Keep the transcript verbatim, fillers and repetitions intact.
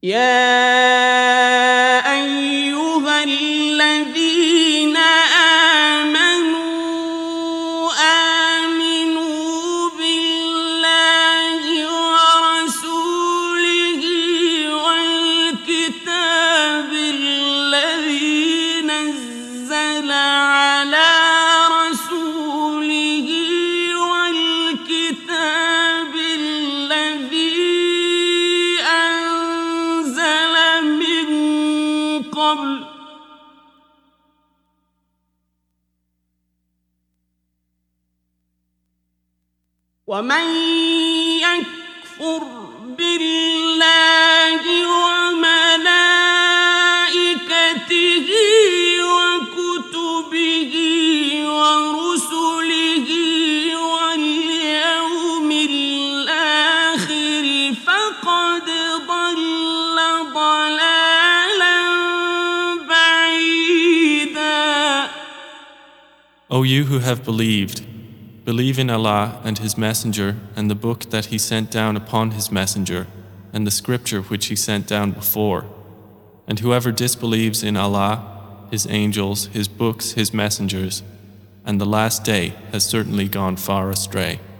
يا أيها الذين آمنوا آمنوا بالله ورسوله والكتاب الذي نزل على رسوله والكتاب الذي أنزل من قبل ومن يكفر بالله وملائكته وكتبه ورسله واليوم الآخر فقد ضل ضلالا بعيدا. O you who have believed, believe in Allah and His Messenger and the book that He sent down upon His Messenger and the scripture which He sent down before. And whoever disbelieves in Allah, His angels, His books, His messengers, and the last day has certainly gone far astray.